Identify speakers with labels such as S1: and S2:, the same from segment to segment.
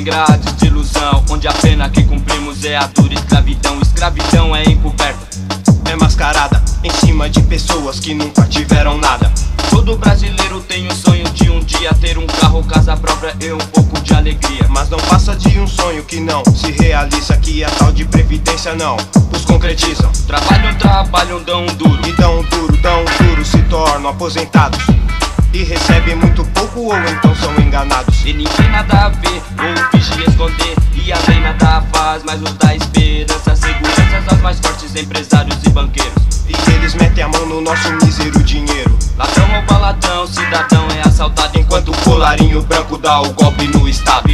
S1: grades de ilusão, onde a pena que cumprimos é a dura escravidão. Escravidão é encoberta,
S2: é mascarada em cima de pessoas que nunca tiveram nada.
S1: Todo brasileiro tem o sonho de um dia ter um carro, casa própria e um pouco de alegria.
S2: Mas não passa de um sonho que não se realiza, que a tal de previdência não os concretizam.
S1: Trabalham, dão duro
S2: e dão duro, se tornam aposentados e recebem muito pouco ou então são enganados.
S1: E ninguém nada a ver, ou finge esconder, e a lei nada faz, mas nos dá esperança, segurança aos mais fortes empresários e banqueiros.
S2: E eles metem a mão no nosso mísero dinheiro.
S1: Ladrão ou baladão, cidadão é assaltado,
S2: enquanto o colarinho branco dá o golpe no estado.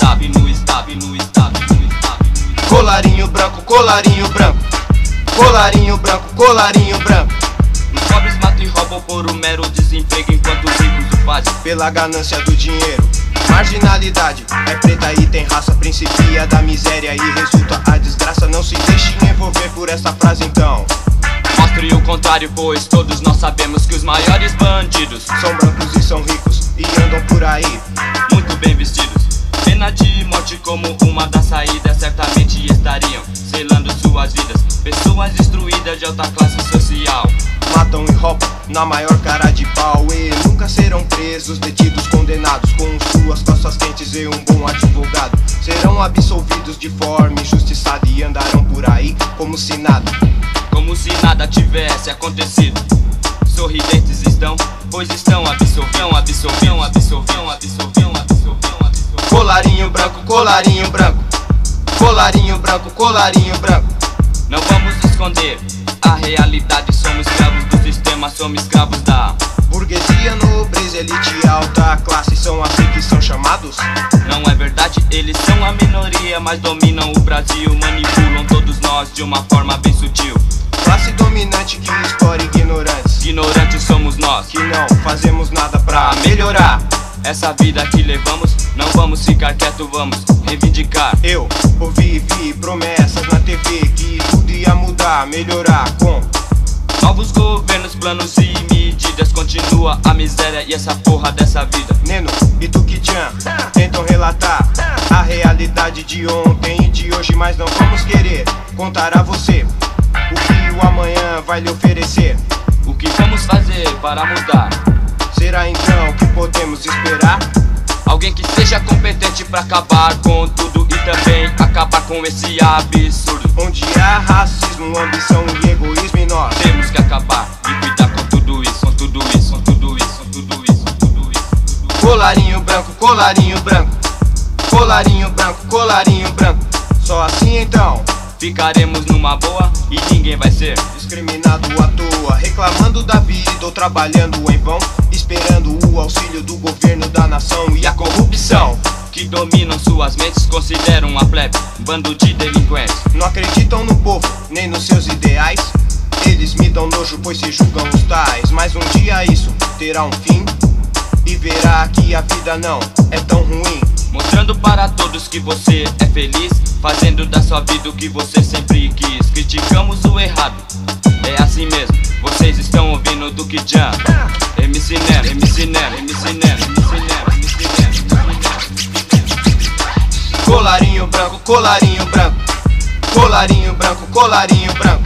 S2: Colarinho branco, colarinho branco, colarinho branco, colarinho branco.
S1: Os pobres matam e roubam por um mero desemprego, enquanto os ricos o fazem
S2: pela ganância do dinheiro. Marginalidade é preta e tem raça, principia da miséria e resulta a desgraça. Não se deixe envolver por essa frase então.
S1: Mostre o contrário, pois todos nós sabemos que os maiores bandidos
S2: são brancos e são ricos e andam por aí
S1: muito bem vestidos. Pena de morte como uma das saídas, certamente estariam selando suas vidas. Pessoas destruídas de alta classe social
S2: matam e roubam na maior cara de pau e nunca serão presos, detidos, condenados. Com suas costas quentes e um bom advogado serão absolvidos de forma injustiçada e andarão por aí como se nada tivesse acontecido.
S1: Sorridentes estão, pois estão absolviam.
S2: Colarinho branco, colarinho branco, colarinho branco, colarinho branco.
S1: Não vamos esconder a realidade, somos escravos do sistema, somos escravos da
S2: burguesia, nobreza, elite, alta classe, são assim que são chamados?
S1: Não é verdade, eles são a minoria, mas dominam o Brasil, manipulam todos nós de uma forma bem sutil.
S2: Classe dominante que explora ignorantes.
S1: Ignorantes somos nós,
S2: que não fazemos nada pra melhorar
S1: essa vida que levamos. Não vamos ficar quieto, vamos reivindicar.
S2: Eu ouvi e vi promessas na TV que tudo ia mudar, melhorar com
S1: novos governos, planos e medidas. Continua a miséria e essa porra dessa vida.
S2: Neno e Tuki-chan tentam relatar a realidade de ontem e de hoje, mas não vamos querer contar a você o que o amanhã vai lhe oferecer.
S1: O que vamos fazer para mudar?
S2: Será então que podemos esperar?
S1: Alguém que seja competente pra acabar com tudo e também acabar com esse absurdo,
S2: onde há racismo, ambição e egoísmo, e nós
S1: temos que acabar e cuidar com tudo isso, com tudo isso, com tudo isso, com tudo isso, com tudo isso.
S2: Colarinho branco, colarinho branco, colarinho branco, colarinho branco. Só assim então
S1: ficaremos numa boa e ninguém vai ser
S2: discriminado à toa, reclamando da vida ou trabalhando em vão, esperando o auxílio do governo da nação. E a corrupção
S1: que dominam suas mentes consideram a plebe um bando de delinquentes.
S2: Não acreditam no povo, nem nos seus ideais. Eles me dão nojo, pois se julgam os tais. Mas um dia isso terá um fim e verá que a vida não é tão ruim.
S1: Mostrando para todos que você é feliz, fazendo da sua vida o que você sempre quis. Criticamos o errado, é assim mesmo. Vocês estão ouvindo do Tuki-chan, MC Nero, MC Nero, MC Nero, MC Nero, MC Nero.
S2: Colarinho branco, colarinho branco, colarinho branco, colarinho branco.